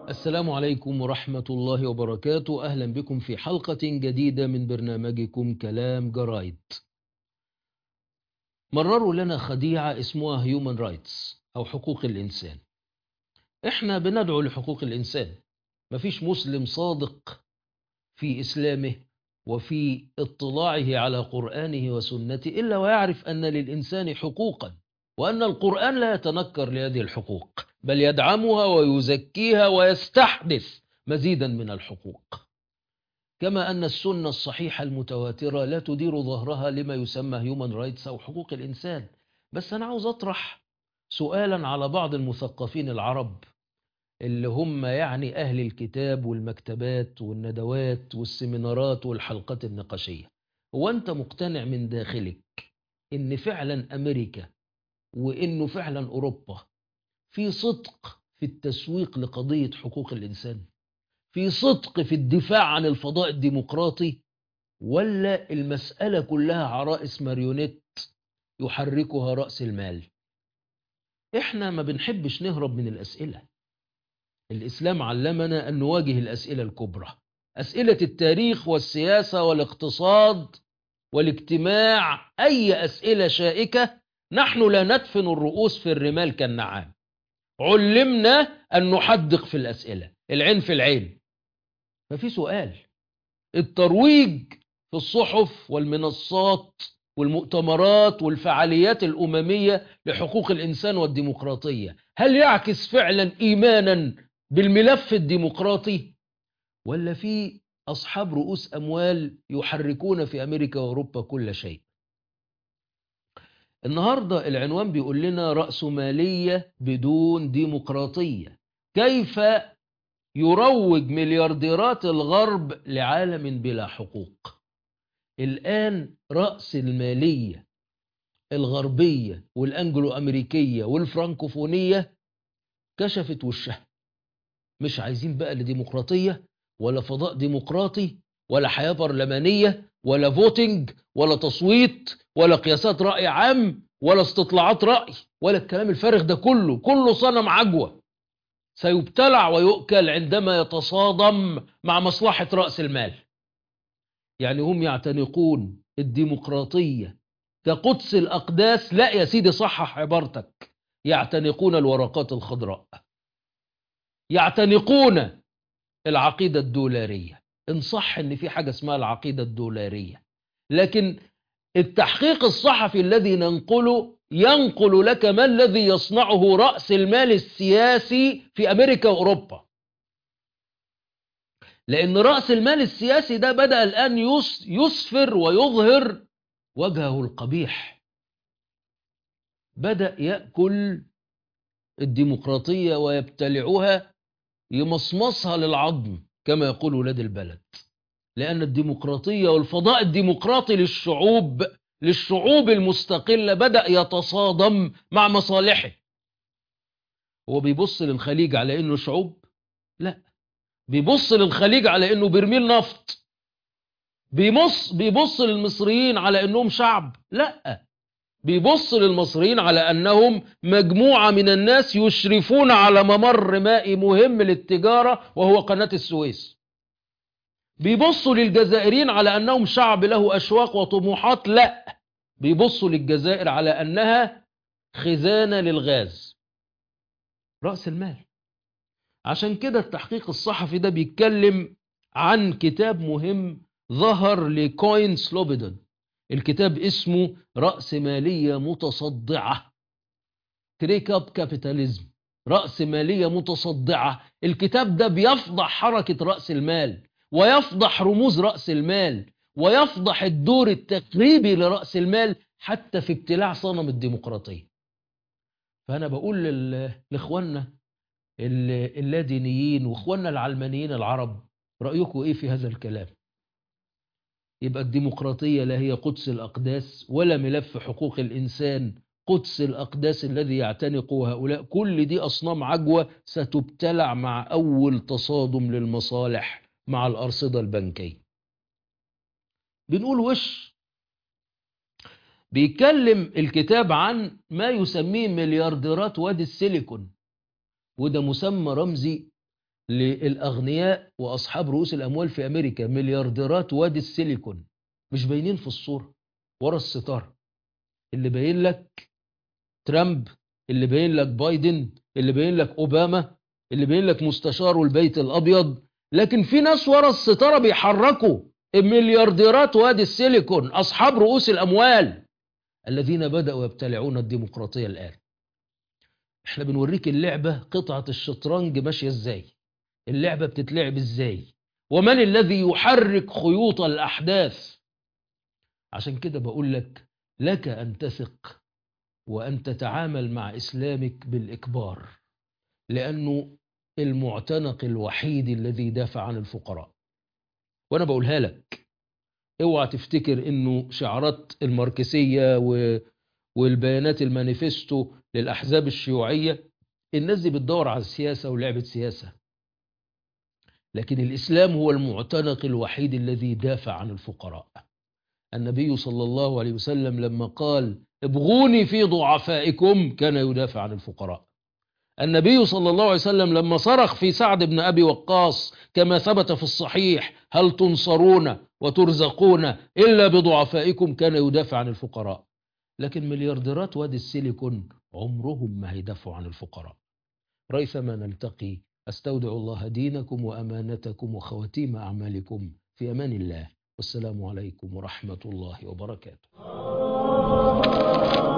السلام عليكم ورحمة الله وبركاته. أهلا بكم في حلقة جديدة من برنامجكم كلام جرايد. مرروا لنا خديعة اسمها Human Rights أو حقوق الإنسان. إحنا بندعو لحقوق الإنسان. مفيش مسلم صادق في إسلامه وفي اطلاعه على قرآنه وسنته إلا ويعرف أن للإنسان حقوقا، وأن القرآن لا يتنكر لهذه الحقوق، بل يدعمها ويزكيها ويستحدث مزيدا من الحقوق. كما أن السنة الصحيحة المتواترة لا تدير ظهرها لما يسمى هيومن رايتس أو حقوق الإنسان. بس أنا عاوز أطرح سؤالا على بعض المثقفين العرب اللي هم يعني أهل الكتاب والمكتبات والندوات والسيمينارات والحلقات النقاشية. هو أنت مقتنع من داخلك إن فعلا أمريكا وإنه فعلا أوروبا في صدق في التسويق لقضية حقوق الإنسان، في صدق في الدفاع عن الفضاء الديمقراطي، ولا المسألة كلها عرائس ماريونيت يحركها رأس المال؟ إحنا ما بنحبش نهرب من الأسئلة. الإسلام علمنا أن نواجه الأسئلة الكبرى، أسئلة التاريخ والسياسة والاقتصاد والاجتماع. أي أسئلة شائكة نحن لا ندفن الرؤوس في الرمال كالنعام. علمنا أن نحدق في الأسئلة، العين في العين. ففي سؤال: الترويج في الصحف والمنصات والمؤتمرات والفعاليات الأممية لحقوق الإنسان والديمقراطية هل يعكس فعلا إيمانا بالملف الديمقراطي، ولا في أصحاب رؤوس أموال يحركون في أمريكا وأوروبا كل شيء؟ النهاردة العنوان بيقول لنا رأسمالية بدون ديمقراطية، كيف يروج مليارديرات الغرب لعالم بلا حقوق. الآن رأس المالية الغربية والأنجلو أمريكية والفرانكوفونية كشفت وشها. مش عايزين بقى لديمقراطية ولا فضاء ديمقراطي ولا حياة برلمانية ولا فوتينج ولا تصويت ولا قياسات رأي عام ولا استطلاعات رأي ولا الكلام الفارغ ده كله صنم عجوة سيبتلع ويؤكل عندما يتصادم مع مصلحة رأس المال. يعني هم يعتنقون الديمقراطية كقدس الأقداس؟ لا يا سيدي، صحح عبارتك. يعتنقون الورقات الخضراء، يعتنقون العقيدة الدولارية، إن صح إن في حاجة اسمها العقيدة الدولارية. لكن التحقيق الصحفي الذي ننقله ينقل لك ما الذي يصنعه رأس المال السياسي في أمريكا وأوروبا. لأن رأس المال السياسي ده بدأ الآن يسفر ويظهر وجهه القبيح. بدأ يأكل الديمقراطية ويبتلعها، يمصمصها للعظم كما يقول ولاد البلد. لأن الديمقراطية والفضاء الديمقراطي للشعوب المستقلة بدأ يتصادم مع مصالحه. هو بيبص للخليج على إنه شعوب؟ لا، بيبص للخليج على إنه برميل نفط. بيبص للمصريين على إنهم شعب؟ لا، بيبص للمصريين على أنهم مجموعة من الناس يشرفون على ممر مائي مهم للتجارة وهو قناة السويس. بيبصوا للجزائريين على أنهم شعب له أشواق وطموحات؟ لا، بيبصوا للجزائر على أنها خزانة للغاز. رأس المال. عشان كده التحقيق الصحفي ده بيتكلم عن كتاب مهم ظهر لكوين سلوبيدون. الكتاب اسمه رأسمالية متصدعة، كريك اب كابيتاليزم، رأسمالية متصدعة. الكتاب ده بيفضح حركة رأس المال ويفضح رموز رأس المال ويفضح الدور التقريبي لرأس المال حتى في ابتلاع صنم الديمقراطية. فأنا بقول لإخواننا اللادينيين وإخواننا العلمانيين العرب، رأيكم إيه في هذا الكلام؟ يبقى الديمقراطية لا هي قدس الأقداس ولا ملف حقوق الإنسان قدس الأقداس الذي يعتنقه هؤلاء. كل دي أصنام عجوة ستبتلع مع أول تصادم للمصالح مع الأرصدة البنكية. بنقول بيتكلم الكتاب عن ما يسميه مليارديرات وادي السيليكون، وده مسمى رمزي للأغنياء وأصحاب رؤوس الأموال في أمريكا، مليارديرات وادي السيليكون، مش باينين في الصورة ورا الستار. اللي باين لك ترامب، اللي باين لك بايدن، اللي باين لك أوباما، اللي باين لك مستشار البيت الأبيض، لكن في ناس ورا الستارة بيحركوا مليارديرات وادي السيليكون، أصحاب رؤوس الأموال الذين بدأوا يبتلعون الديمقراطية الآن. احنا بنوريك اللعبة، قطعة الشطرنج ماشية ازاي، اللعبة بتتلعب ازاي، ومن الذي يحرك خيوط الأحداث. عشان كده بقول لك أن تثق وأن تتعامل مع إسلامك بالإكبار، لأنه المعتنق الوحيد الذي دافع عن الفقراء. وأنا بقولها لك، اوعى تفتكر انه شعارات الماركسية والبيانات المانيفستو للأحزاب الشيوعية الناس دي بتدور على السياسة ولعبة سياسة، لكن الإسلام هو المعتنق الوحيد الذي دافع عن الفقراء. النبي صلى الله عليه وسلم لما قال ابغوني في ضعفائكم كان يدافع عن الفقراء. النبي صلى الله عليه وسلم لما صرخ في سعد بن أبي وقاص كما ثبت في الصحيح هل تنصرون وترزقون إلا بضعفائكم كان يدافع عن الفقراء. لكن مليارديرات وادي السيليكون عمرهم ما هيدافعوا عن الفقراء. ريثما نلتقي، أستودع الله دينكم وأمانتكم وخواتيم أعمالكم في أمان الله، والسلام عليكم ورحمة الله وبركاته.